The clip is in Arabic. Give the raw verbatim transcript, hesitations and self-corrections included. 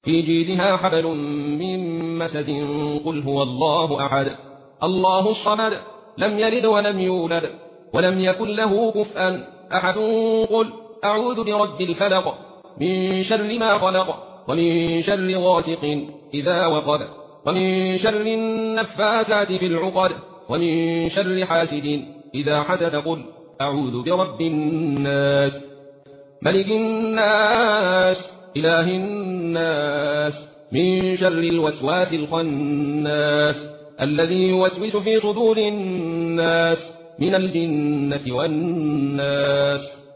في جيدها حبل من مسد. قل هو الله أحد الله الصمد لم يلد ولم يولد ولم يكن له كفوا أحد. قل أعوذ برب الفلق من شر ما خلق ومن شر غاسق إذا وقب ومن شر النفاثات في العقد ومن شر حاسد إذا حسد. قل أعوذ برب الناس ملك الناس إله الناس من شر الوسواس الخناس الذي يوسوس في صدور الناس من الجنة والناس.